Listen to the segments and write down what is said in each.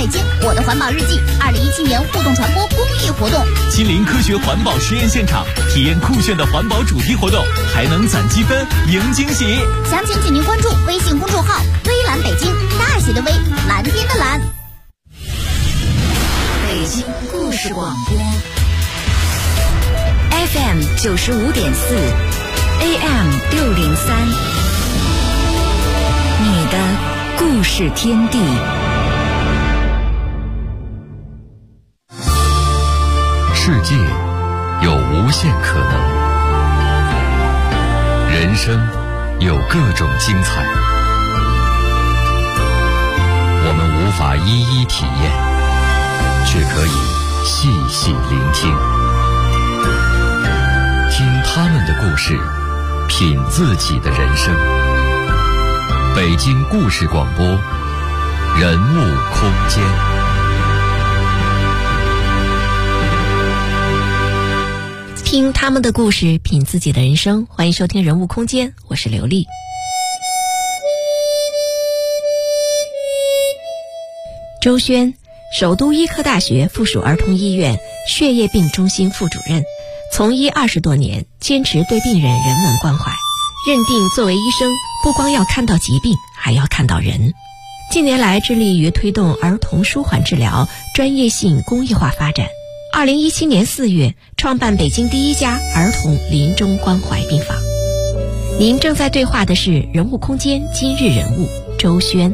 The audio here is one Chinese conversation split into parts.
北京，我的环保日记2017年互动传播公益活动， 亲临科学环保实验现场，体验酷炫的环保主题活动，还能攒积分赢惊喜。 详情请您关注微信公众号微蓝北京，大写的微，蓝天的蓝。 北京故事广播 FM 95.4 AM 603，你的故事天地。 世界有无限可能，人生有各种精彩，我们无法一一体验，却可以细细聆听，听他们的故事，品自己的人生。北京故事广播，人物空间。 听他们的故事，品自己的人生。欢迎收听人物空间，我是刘丽。周轩，首都医科大学附属儿童医院血液病中心副主任，从医20多年，坚持对病人人文关怀，认定作为医生不光要看到疾病，还要看到人。近年来致力于推动儿童舒缓治疗专业性公益化发展。2017年4月创办北京第一家儿童临终关怀病房。您正在对话的是人物空间今日人物周轩。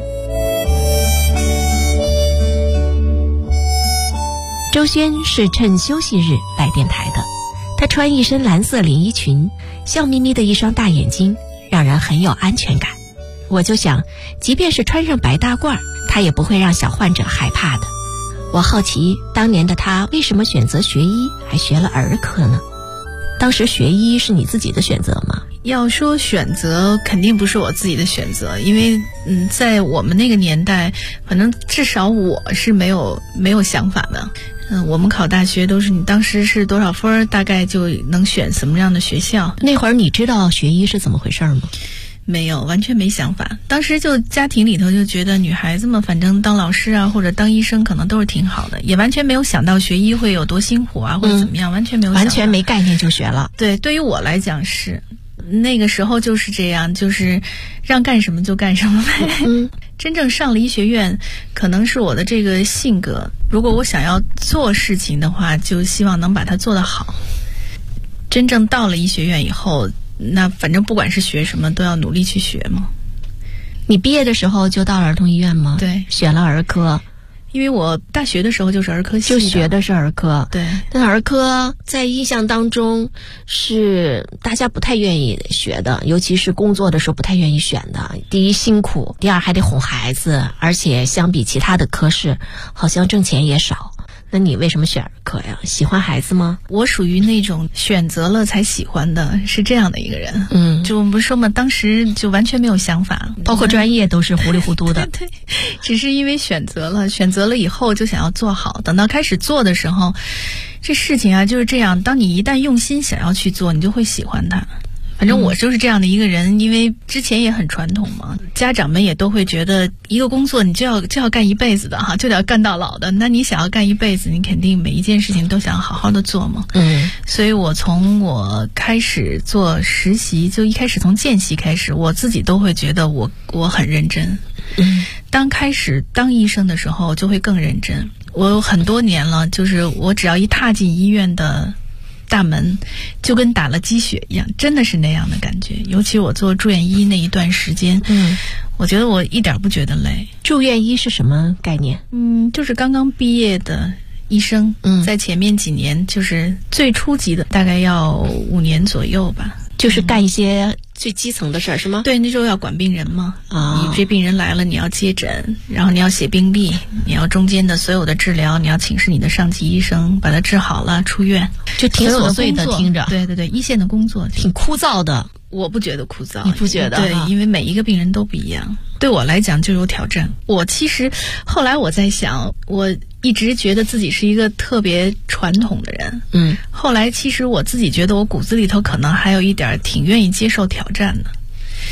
周轩是趁休息日来电台的，他穿一身蓝色连衣裙，笑眯眯的一双大眼睛让人很有安全感。我就想，即便是穿上白大褂，他也不会让小患者害怕的。我好奇当年的他为什么选择学医，还学了儿科呢？当时学医是你自己的选择吗？ 要说选择，肯定不是我自己的选择，因为在我们那个年代，反正至少我是没有想法的。我们考大学都是你当时是多少分，大概就能选什么样的学校。 那会儿你知道学医是怎么回事吗？ 没有，完全没想法。当时就家庭里头就觉得女孩子嘛，反正当老师啊或者当医生可能都是挺好的，也完全没有想到学医会有多辛苦啊或者怎么样，完全没有想到， 完全没概念就学了。 对，对于我来讲是那个时候就是这样，就是让干什么就干什么呗。真正上了医学院，可能是我的这个性格，如果我想要做事情的话，就希望能把它做得好。真正到了医学院以后，那反正不管是学什么都要努力去学嘛。 你毕业的时候就到了儿童医院吗？ 对， 选了儿科。 因为我大学的时候就是儿科系的， 就学的是儿科。 对， 但儿科在印象当中是大家不太愿意学的，尤其是工作的时候不太愿意选的。第一辛苦，第二还得哄孩子，而且相比其他的科室好像挣钱也少。那你为什么选儿科呀？喜欢孩子吗？ 我属于那种选择了才喜欢的，是这样的一个人。就我们不是说嘛，当时就完全没有想法， 包括专业都是糊里糊涂的。 对，只是因为选择了以后就想要做好，等到开始做的时候，这事情啊就是这样，当你一旦用心想要去做，你就会喜欢它。反正我就是这样的一个人，因为之前也很传统嘛，家长们也都会觉得一个工作你就要干一辈子的哈，就得要干到老的。那你想要干一辈子，你肯定每一件事情都想好好的做嘛。所以我从我开始做实习，就一开始从见习开始，我自己都会觉得我很认真。当开始当医生的时候，就会更认真。我有很多年了，就是我只要一踏进医院的大门，就跟打了鸡血一样，真的是那样的感觉。尤其我做住院医那一段时间，我觉得我一点不觉得累。 住院医是什么概念？ 就是刚刚毕业的医生，在前面几年就是最初级的，大概要5年左右吧。 就是干一些最基层的事儿，是吗？ 对，那时候要管病人嘛。你这病人来了，你要接诊，然后你要写病历，你要中间的所有的治疗，你要请示你的上级医生，把他治好了出院， 就挺琐碎的，听着。 对对对，一线的工作挺枯燥的。 我不觉得枯燥。 你不觉得？ 对，因为每一个病人都不一样，对我来讲就有挑战。我其实后来我在想，我一直觉得自己是一个特别传统的人。后来其实我自己觉得我骨子里头可能还有一点挺愿意接受挑战的。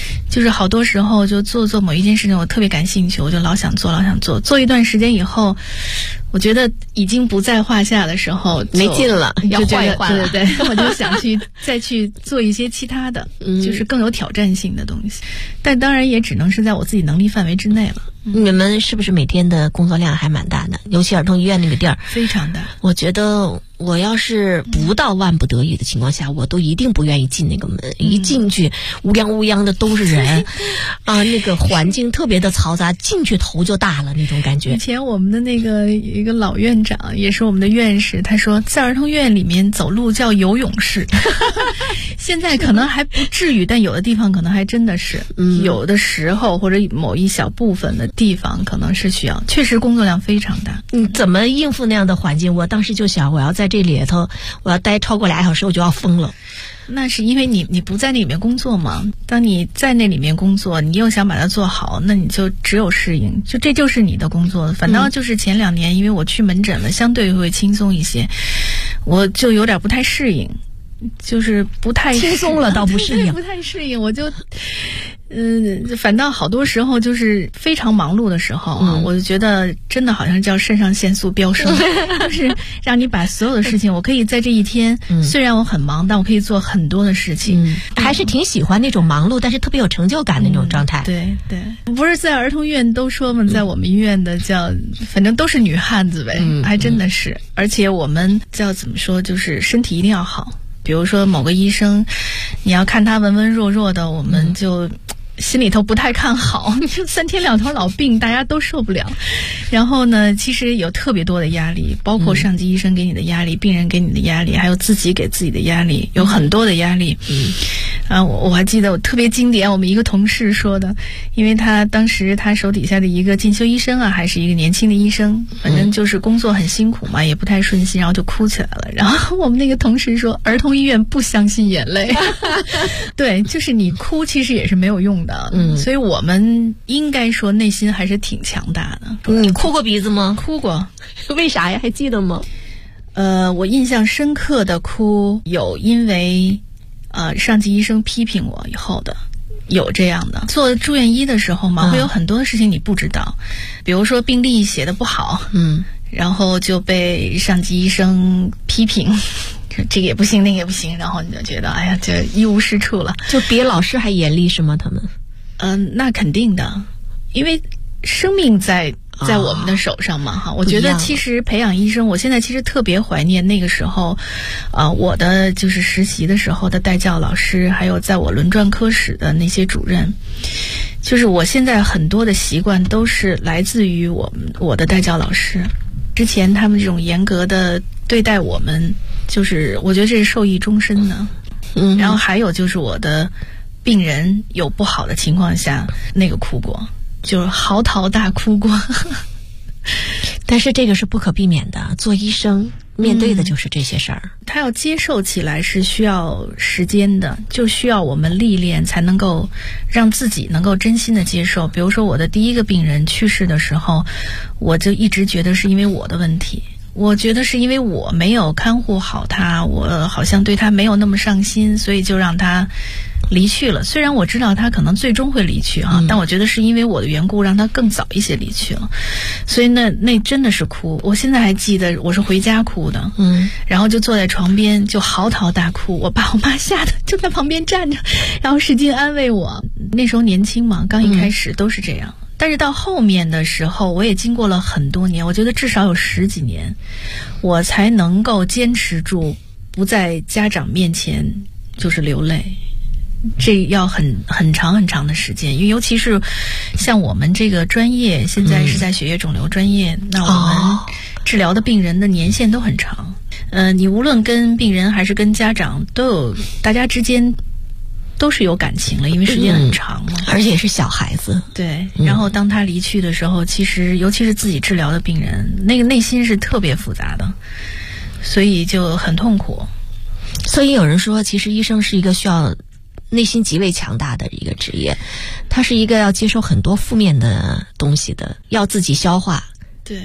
就是好多时候就做某一件事情，我特别感兴趣，我就老想做，做一段时间以后，我觉得已经不在话下的时候， 没劲了，要换一换了。 对，我就想再去做一些其他的，就是更有挑战性的东西。但当然也只能是在我自己能力范围之内了。 你们是不是每天的工作量还蛮大的？尤其儿童医院那个地儿非常大。 我觉得我要是不到万不得已的情况下，我都一定不愿意进那个门。一进去乌泱的都是人啊，那个环境特别的嘈杂，进去头就大了那种感觉。 以前我们的那个一个老院长也是我们的院士，他说在儿童院里面走路叫游泳式。现在可能还不至于，但有的地方可能还真的是，有的时候或者某一小部分的地方可能是需要，确实工作量非常大。 怎么应付那样的环境？我当时就想，我要在这里头，我要待超过2小时，我就要疯了。 那是因为你不在那里面工作嘛。当你在那里面工作，你又想把它做好，那你就只有适应，这就是你的工作。反倒就是前2年，因为我去门诊了，相对会轻松一些，我就有点不太适应，就是不太轻松了，倒不适应， 不太适应，我就。反倒好多时候就是非常忙碌的时候啊，我就觉得真的好像叫肾上腺素飙升，就是让你把所有的事情，我可以在这一天，虽然我很忙，但我可以做很多的事情， 还是挺喜欢那种忙碌，但是特别有成就感的那种状态。 对，不是在儿童医院都说嘛，在我们医院的叫，反正都是女汉子呗，还真的是，而且我们叫怎么说，就是身体一定要好。比如说某个医生，你要看他文文弱弱的，我们就心里头不太看好，3天2头老病，大家都受不了。然后呢，其实有特别多的压力，包括上级医生给你的压力，病人给你的压力，还有自己给自己的压力，有很多的压力。我还记得我特别经典，我们一个同事说的，因为他当时他手底下的一个进修医生啊，还是一个年轻的医生，反正就是工作很辛苦嘛，也不太顺心，然后就哭起来了。然后我们那个同事说，儿童医院不相信眼泪。对，就是你哭其实也是没有用的。所以我们应该说内心还是挺强大的。 你哭过鼻子吗？ 哭过。 为啥呀？还记得吗？ 我印象深刻的哭有因为上级医生批评我以后的，有这样的。做住院医的时候嘛，会有很多的事情你不知道，比如说病历写的不好，然后就被上级医生批评，这个也不行，那个也不行，然后你就觉得哎呀，这一无是处了。 就比老师还严厉是吗？他们？ 那肯定的，因为生命在我们的手上嘛，哈。我觉得其实培养医生，我现在其实特别怀念那个时候，我的就是实习的时候的带教老师，还有在我轮转科室的那些主任。就是我现在很多的习惯都是来自于我的带教老师，之前他们这种严格的对待我们，就是我觉得这是受益终身的。然后还有就是我的病人有不好的情况下，那个哭过，就是嚎啕大哭过。 但是这个是不可避免的，做医生面对的就是这些事儿。 他要接受起来是需要时间的，就需要我们历练才能够让自己能够真心的接受。比如说我的第一个病人去世的时候，我就一直觉得是因为我的问题，我觉得是因为我没有看护好他，我好像对他没有那么上心，所以就让他离去了。虽然我知道他可能最终会离去但我觉得是因为我的缘故让他更早一些离去了。所以那真的是哭，我现在还记得我是回家哭的，然后就坐在床边就嚎啕大哭，我爸我妈吓得就在旁边站着，然后使劲安慰我。那时候年轻嘛，刚一开始都是这样，但是到后面的时候，我也经过了很多年，我觉得至少有10几年，我才能够坚持住不在家长面前就是流泪。这要很长很长的时间，因为尤其是像我们这个专业现在是在血液肿瘤专业，那我们治疗的病人的年限都很长。你无论跟病人还是跟家长都有，大家之间都是有感情了，因为时间很长了， 而且是小孩子。 对，然后当他离去的时候，其实尤其是自己治疗的病人，那个内心是特别复杂的，所以就很痛苦。 所以有人说，其实医生是一个需要内心极为强大的一个职业，他是一个要接受很多负面的东西的，要自己消化。 对，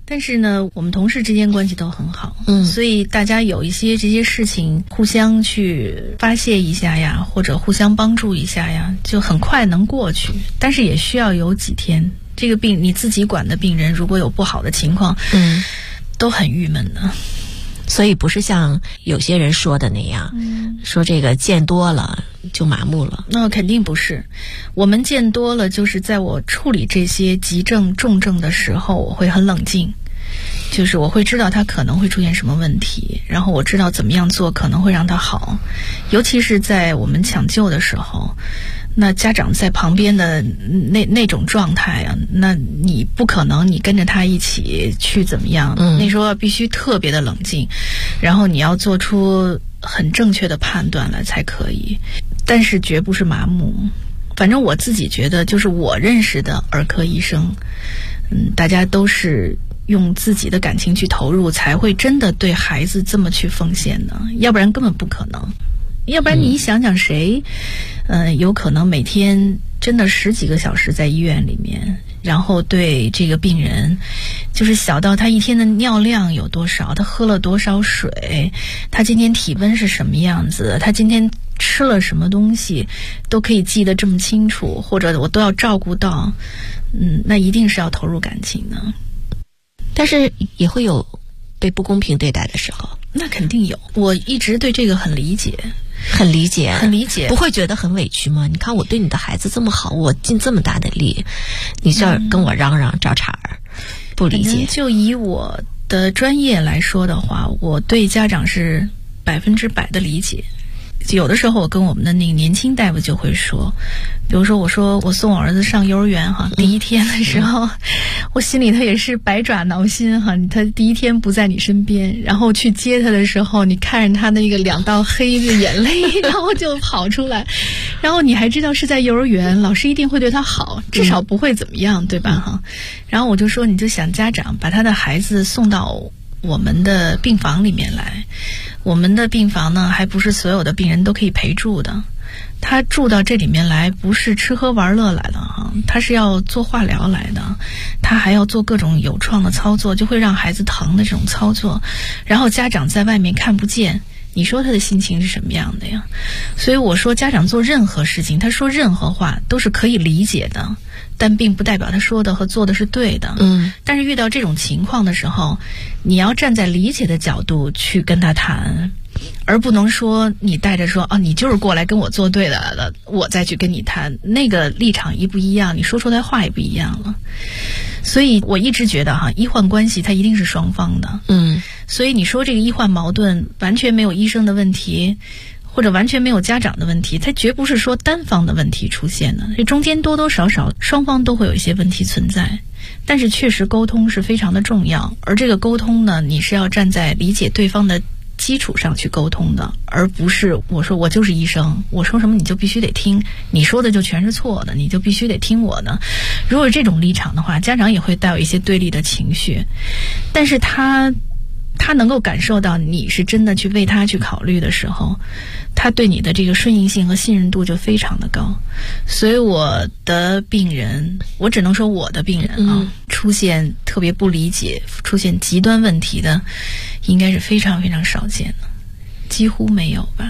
但是呢，我们同事之间关系都很好，所以大家有一些这些事情互相去发泄一下呀，或者互相帮助一下呀，就很快能过去。但是也需要有几天，这个病你自己管的病人，如果有不好的情况，都很郁闷的。 所以不是像有些人说的那样，说这个见多了就麻木了。 那肯定不是，我们见多了，就是在我处理这些急症重症的时候，我会很冷静，就是我会知道他可能会出现什么问题，然后我知道怎么样做可能会让他好。尤其是在我们抢救的时候，那家长在旁边的那种状态啊，那你不可能你跟着他一起去怎么样，那时候必须特别的冷静，然后你要做出很正确的判断来才可以，但是绝不是麻木。反正我自己觉得，就是我认识的儿科医生，大家都是用自己的感情去投入，才会真的对孩子这么去奉献的，要不然根本不可能。要不然你想想谁，有可能每天真的10几个小时在医院里面，然后对这个病人，就是小到他一天的尿量有多少，他喝了多少水，他今天体温是什么样子，他今天吃了什么东西，都可以记得这么清楚，或者我都要照顾到，那一定是要投入感情的。 但是也会有被不公平对待的时候。 那肯定有，我一直对这个很理解， 不会觉得很委屈吗？你看我对你的孩子这么好，我尽这么大的力，你这儿跟我嚷嚷找茬儿，不理解。 就以我的专业来说的话，我对家长是100%的理解。有的时候我跟我们的那个年轻大夫就会说，比如说我说我送我儿子上幼儿园哈，第一天的时候，我心里头也是百爪挠心哈，他第一天不在你身边，然后去接他的时候，你看着他那个2道黑的眼泪，然后就跑出来，然后你还知道是在幼儿园，老师一定会对他好，至少不会怎么样，对吧哈？然后我就说，你就想家长把他的孩子送到我们的病房里面来，我们的病房呢，还不是所有的病人都可以陪住的。他住到这里面来，不是吃喝玩乐来的哈，他是要做化疗来的，他还要做各种有创的操作，就会让孩子疼的这种操作，然后家长在外面看不见，你说他的心情是什么样的呀？所以我说，家长做任何事情，他说任何话都是可以理解的，但并不代表他说的和做的是对的。但是遇到这种情况的时候，你要站在理解的角度去跟他谈，而不能说你带着说你就是过来跟我作对的，我再去跟你谈，那个立场一不一样，你说出来话也不一样了。所以我一直觉得医患关系它一定是双方的。所以你说这个医患矛盾完全没有医生的问题，或者完全没有家长的问题，它绝不是说单方的问题出现的，这中间多多少少双方都会有一些问题存在。但是确实沟通是非常的重要，而这个沟通呢，你是要站在理解对方的基础上去沟通的，而不是我说我就是医生，我说什么你就必须得听，你说的就全是错的，你就必须得听我的。如果是这种立场的话，家长也会带有一些对立的情绪，但是他能够感受到你是真的去为他去考虑的时候，他对你的这个顺应性和信任度就非常的高。所以我的病人，我只能说我的病人出现特别不理解，出现极端问题的，应该是非常非常少见的，几乎没有吧。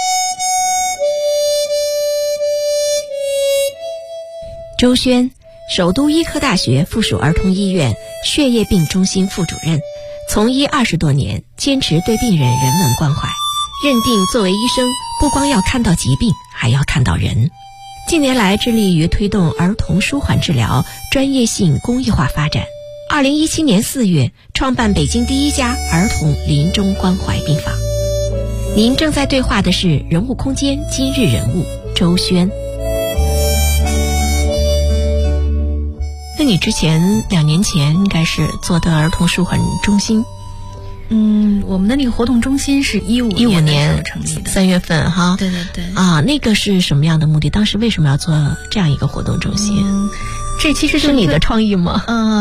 周轩，首都医科大学附属儿童医院血液病中心副主任，从医20多年，坚持对病人人文关怀，认定作为医生不光要看到疾病，还要看到人。近年来致力于推动儿童舒缓治疗专业性公益化发展。2017年4月创办北京第一家儿童临终关怀病房。您正在对话的是人物空间今日人物周轩。那你之前2年前应该是做的儿童舒缓中心。 我们的那个活动中心是15年成立的，3 月份哈。 对对对。 那个是什么样的目的？当时为什么要做这样一个活动中心？ 这其实是你的创意吗？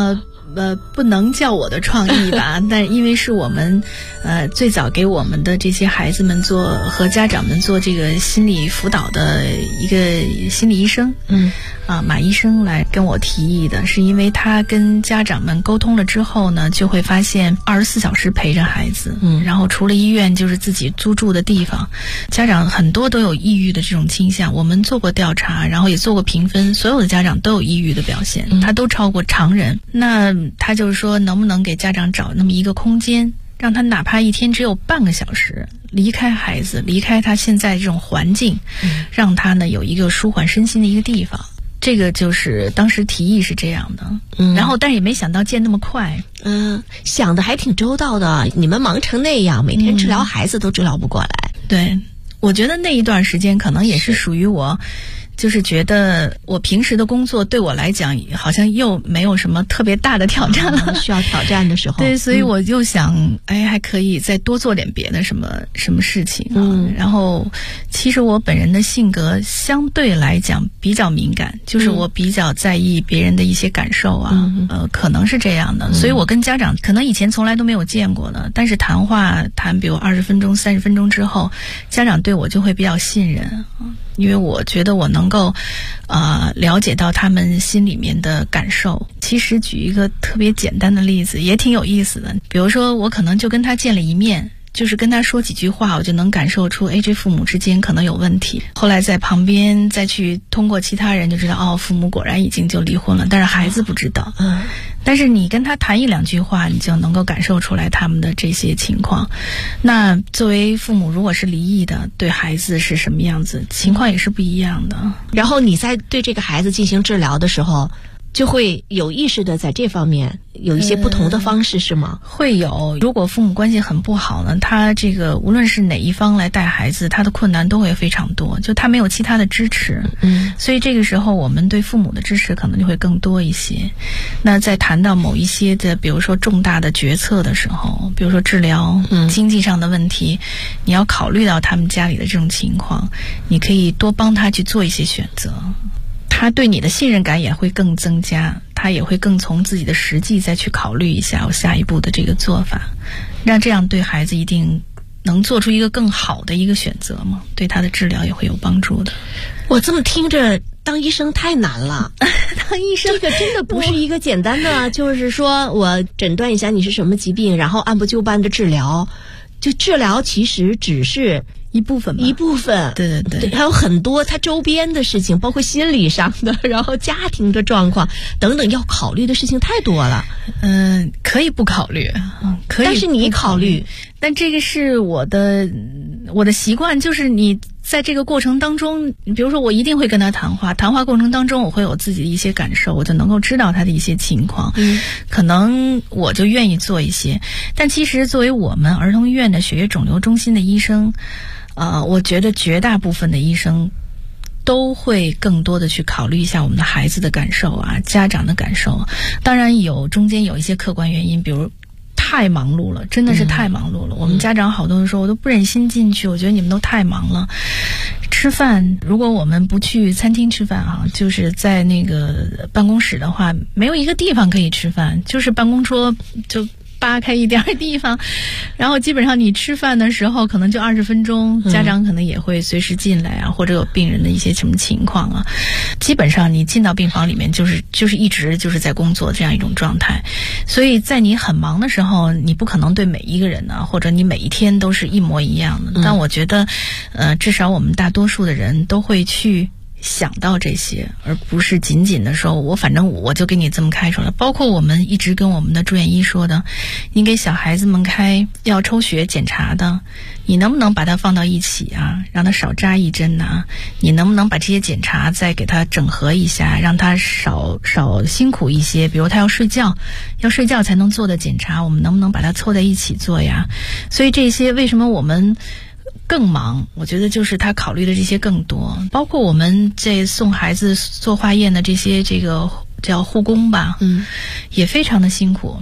不能叫我的创意吧，但因为是我们最早给我们的这些孩子们和家长们做这个心理辅导的一个心理医生，马医生来跟我提议的，是因为他跟家长们沟通了之后呢，就会发现24小时陪着孩子，然后除了医院就是自己租住的地方，家长很多都有抑郁的这种倾向。我们做过调查，然后也做过评分，所有的家长都有抑郁的表现，他都超过常人。那他就是说，能不能给家长找那么一个空间，让他哪怕一天只有半个小时离开孩子，离开他现在这种环境，让他呢有一个舒缓身心的一个地方。这个就是当时提议是这样的，然后但是也没想到见那么快。 想的还挺周到的，你们忙成那样，每天治疗孩子都治疗不过来。 对，我觉得那一段时间可能也是属于我，就是觉得我平时的工作对我来讲好像又没有什么特别大的挑战了， 需要挑战的时候。 对，所以我就想，还可以再多做点别的什么事情啊。然后其实我本人的性格相对来讲比较敏感，就是我比较在意别人的一些感受啊，可能是这样的。所以我跟家长可能以前从来都没有见过的，但是谈比如20分钟、30分钟之后，家长对我就会比较信任，因为我觉得我能够了解到他们心里面的感受。其实举一个特别简单的例子也挺有意思的，比如说我可能就跟他见了一面，就是跟他说几句话，我就能感受出这父母之间可能有问题。后来在旁边再去通过其他人就知道，父母果然已经就离婚了，但是孩子不知道。但是你跟他谈1-2句话，你就能够感受出来他们的这些情况。那作为父母，如果是离异的，对孩子是什么样子，情况也是不一样的。 然后你在对这个孩子进行治疗的时候，就会有意识的在这方面有一些不同的方式，是吗？ 会有。如果父母关系很不好呢，他这个无论是哪一方来带孩子，他的困难都会非常多，就他没有其他的支持。所以这个时候我们对父母的支持可能就会更多一些。那在谈到某一些的比如说重大的决策的时候，比如说治疗、经济上的问题，你要考虑到他们家里的这种情况，你可以多帮他去做一些选择，他对你的信任感也会更增加，他也会更从自己的实际再去考虑一下我下一步的这个做法，让这样对孩子一定能做出一个更好的一个选择嘛，对他的治疗也会有帮助的。 我这么听着，当医生太难了。 当医生这个真的不是一个简单的，就是说我诊断一下你是什么疾病，然后按部就班的治疗。就治疗其实只是一部分，对， 还有很多它周边的事情，包括心理上的，然后家庭的状况等等，要考虑的事情太多了。 可以不考虑，可以， 但是你考虑， 但这个是我的习惯，就是你在这个过程当中，比如说我一定会跟他谈话过程当中，我会有自己的一些感受，我就能够知道他的一些情况，可能我就愿意做一些。但其实作为我们儿童医院的血液肿瘤中心的医生，我觉得绝大部分的医生都会更多的去考虑一下我们的孩子的感受啊，家长的感受。当然中间有一些客观原因，比如太忙碌了，真的是太忙碌了。我们家长好多的时候我都不忍心进去，我觉得你们都太忙了。吃饭，如果我们不去餐厅吃饭就是在那个办公室的话，没有一个地方可以吃饭，就是办公桌就扒开一点地方，然后基本上你吃饭的时候可能就20分钟，家长可能也会随时进来啊，或者有病人的一些什么情况啊，基本上你进到病房里面就是一直就是在工作这样一种状态。所以在你很忙的时候，你不可能对每一个人呢，或者你每一天都是一模一样的。但我觉得至少我们大多数的人都会去想到这些，而不是仅仅的说反正我就给你这么开出来。包括我们一直跟我们的住院医说的，你给小孩子们开要抽血检查的，你能不能把它放到一起啊，让他少扎一针啊？你能不能把这些检查再给他整合一下，让他少辛苦一些？比如他要睡觉才能做的检查，我们能不能把它凑在一起做呀？所以这些为什么我们更忙，我觉得就是他考虑的这些更多。包括我们这送孩子做化验的这个叫护工吧，也非常的辛苦。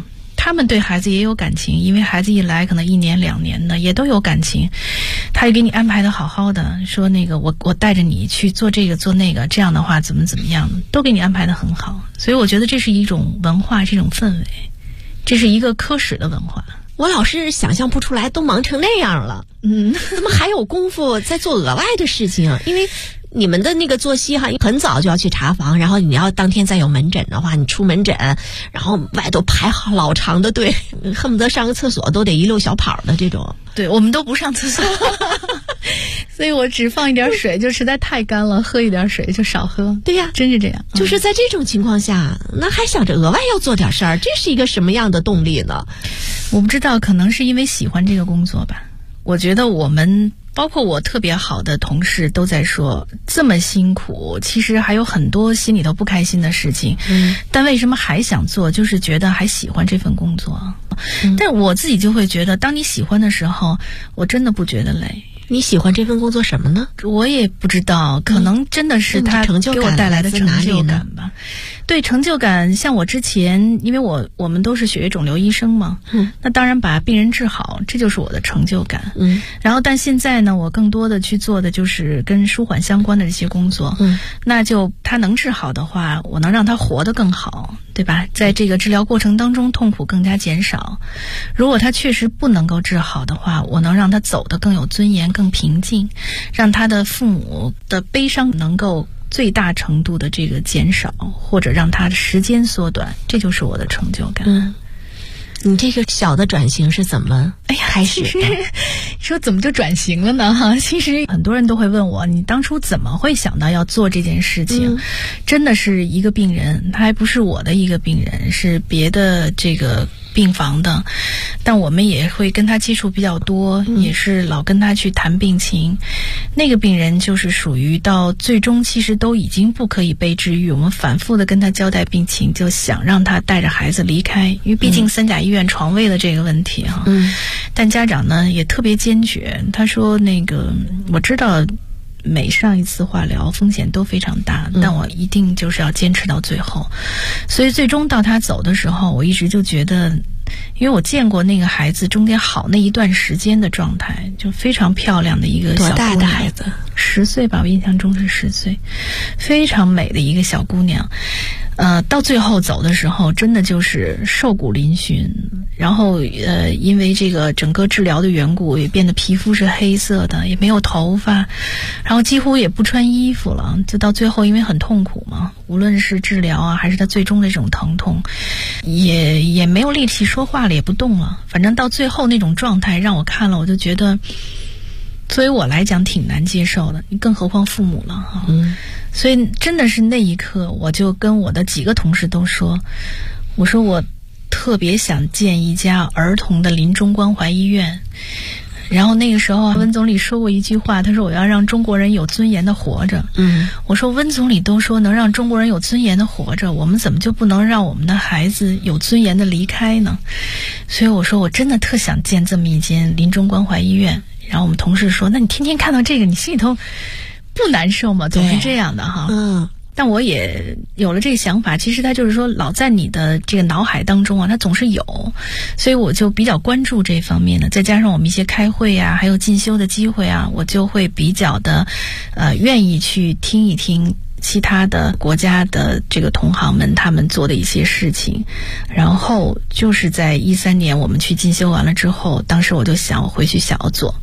他们对孩子也有感情，因为孩子一来可能1年2年的也都有感情，他也给你安排的好好的，说那个我带着你去做这个做那个，这样的话怎么样，都给你安排的很好。所以我觉得这是一种文化，这种氛围，这是一个科室的文化。 我老是想象不出来，都忙成那样了，怎么还有功夫在做额外的事情？因为你们的那个作息哈，很早就要去查房，然后你要当天再有门诊的话，你出门诊，然后外头排好老长的队，恨不得上个厕所都得一溜小跑的这种。 对，我们都不上厕所，所以我只放一点水，就实在太干了，喝一点水就少喝。 对呀， 真是这样。 就是在这种情况下，那还想着额外要做点事儿，这是一个什么样的动力呢？ 我不知道，可能是因为喜欢这个工作吧。我觉得我们包括我特别好的同事都在说，这么辛苦，其实还有很多心里头不开心的事情。但为什么还想做？就是觉得还喜欢这份工作。但我自己就会觉得，当你喜欢的时候，我真的不觉得累。 你喜欢这份工作什么呢？ 我也不知道，可能真的是它给我带来的成就感吧。对，成就感，像我之前，因为我们都是血液肿瘤医生嘛，那当然把病人治好，这就是我的成就感。然后但现在呢，我更多的去做的就是跟舒缓相关的这些工作。那就他能治好的话，我能让他活得更好，对吧？在这个治疗过程当中，痛苦更加减少。如果他确实不能够治好的话，我能让他走得更有尊严，更平静，让他的父母的悲伤能够最大程度的这个减少，或者让他的时间缩短，这就是我的成就感。 你这个小的转型是怎么开始的？ 说怎么就转型了呢？哈，其实很多人都会问我，你当初怎么会想到要做这件事情？真的是一个病人，他还不是我的一个病人，是别的这个病房的，但我们也会跟他接触比较多，也是老跟他去谈病情。那个病人就是属于到最终其实都已经不可以被治愈，我们反复的跟他交代病情，就想让他带着孩子离开，因为毕竟三甲医院床位的这个问题哈。但家长呢也特别坚决，他说那个我知道每上一次化疗风险都非常大，但我一定就是要坚持到最后。所以最终到他走的时候，我一直就觉得，因为我见过那个孩子中间好那一段时间的状态，就非常漂亮的一个小姑娘。多大的孩子？10岁吧，我印象中是10岁，非常美的一个小姑娘。到最后走的时候，真的就是瘦骨嶙峋，然后因为这个整个治疗的缘故，也变得皮肤是黑色的，也没有头发，然后几乎也不穿衣服了。就到最后，因为很痛苦嘛，无论是治疗啊，还是他最终的这种疼痛，也没有力气说话了，也不动了。反正到最后那种状态，让我看了，我就觉得，作为我来讲挺难接受的，更何况父母了哈。所以真的是那一刻，我就跟我的几个同事都说，我说我特别想建一家儿童的临终关怀医院。然后那个时候温总理说过一句话，他说我要让中国人有尊严的活着。我说温总理都说能让中国人有尊严的活着，我们怎么就不能让我们的孩子有尊严的离开呢？所以我说我真的特想建这么一间临终关怀医院。然后我们同事说，那你天天看到这个，你心里头不难受吗？总是这样的哈。但我也有了这个想法，其实它就是说老在你的这个脑海当中啊，它总是有，所以我就比较关注这方面的。再加上我们一些开会啊，还有进修的机会啊，我就会比较的愿意去听一听其他的国家的这个同行们他们做的一些事情。然后就是在13年我们去进修完了之后，当时我就想我回去想要做。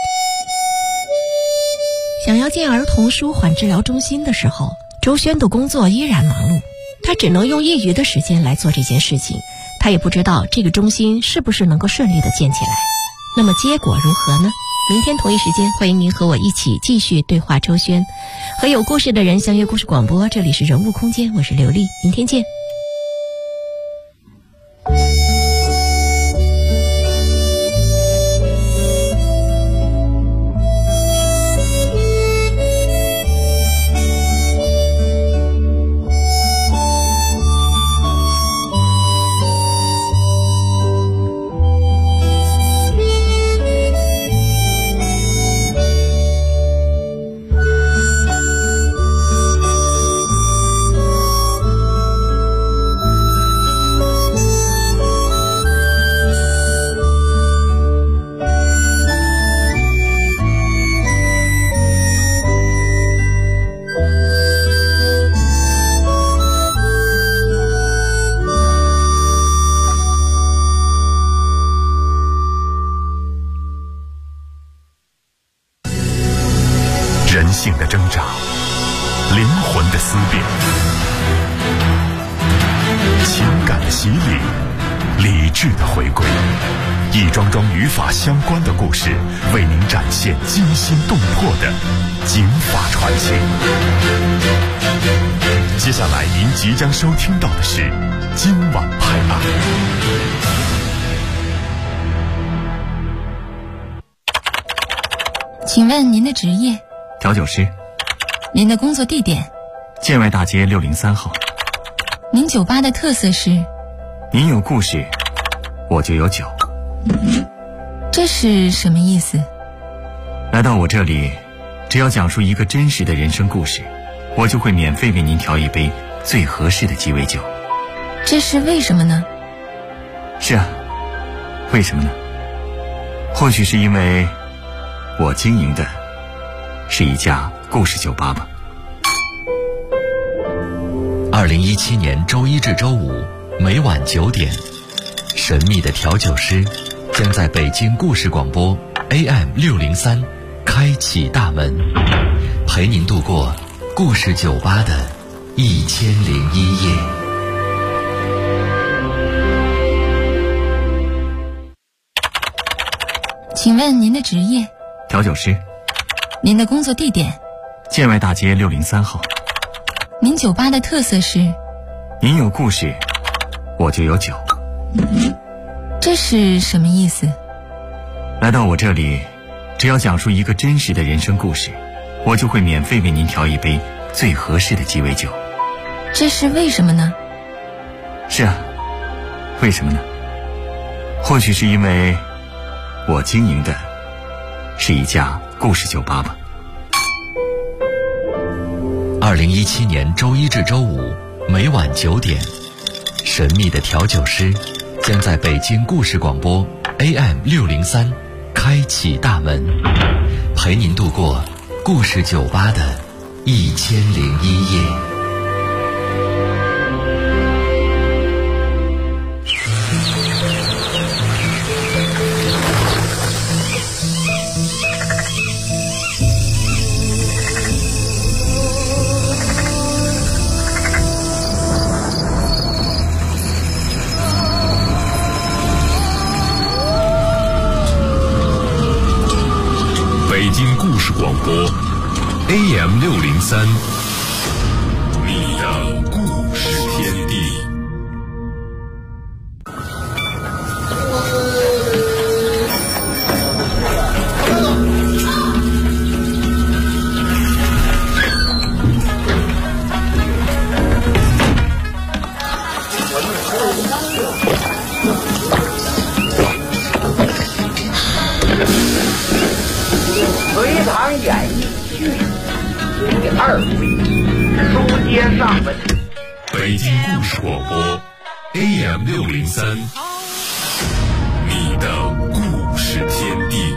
想要建儿童舒缓治疗中心的时候，周轩的工作依然忙碌，他只能用业余的时间来做这件事情。他也不知道这个中心是不是能够顺利的建起来。那么结果如何呢？明天同一时间，欢迎您和我一起继续对话周轩，和有故事的人相约故事广播。这里是人物空间，我是刘丽，明天见。 性的挣扎，灵魂的思辨，情感的洗礼，理智的回归，一桩桩语法相关的故事，为您展现惊心动魄的警法传奇。接下来您即将收听到的是今晚拍案。 请问您的职业？ 调酒师。 您的工作地点？ 建外大街603号。 您酒吧的特色是？ 您有故事，我就有酒。 这是什么意思？ 来到我这里，只要讲述一个真实的人生故事，我就会免费为您调一杯最合适的鸡尾酒。 这是为什么呢？ 是啊，为什么呢？或许是因为我经营的是一家故事酒吧吧。 2017年周一至周五每晚9点，神秘的调酒师将在北京故事广播 AM603开启大门，陪您度过故事酒吧的1001夜。 请问您的职业？ 调酒师。 您的工作地点？ 建外大街603号。 您酒吧的特色是？ 您有故事，我就有酒。 这是什么意思？ 来到我这里，只要讲述一个真实的人生故事，我就会免费为您调一杯最合适的鸡尾酒。 这是为什么呢？ 是啊，为什么呢？或许是因为我经营的是一家故事酒吧吧。 2017年周一至周五每晚9点，神秘的调酒师将在北京故事广播 AM603开启大门，陪您度过故事酒吧的1001夜。 北京故事广播 AM603，你的故事天地。 隋唐演义续第2回，书接上文。 北京故事广播 AM603，你的故事天地。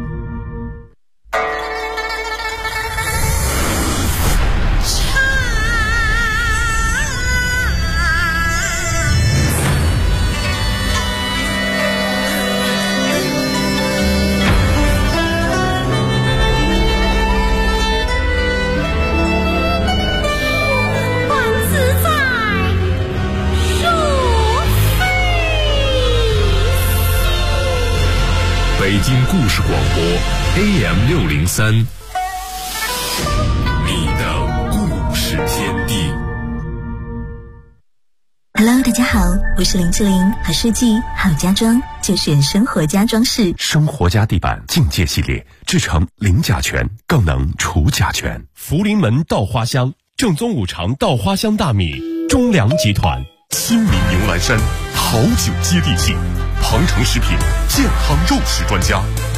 北京故事广播 AM603，你的故事天地。 Hello， 大家好，我是林志玲，好设计好家装就选生活家装饰。 生活家地板境界系列，制成零甲醛，更能除甲醛。福临门稻花香，正宗五常稻花香大米，中粮集团。亲民牛栏山，好酒接地气。庞城食品健康肉食专家，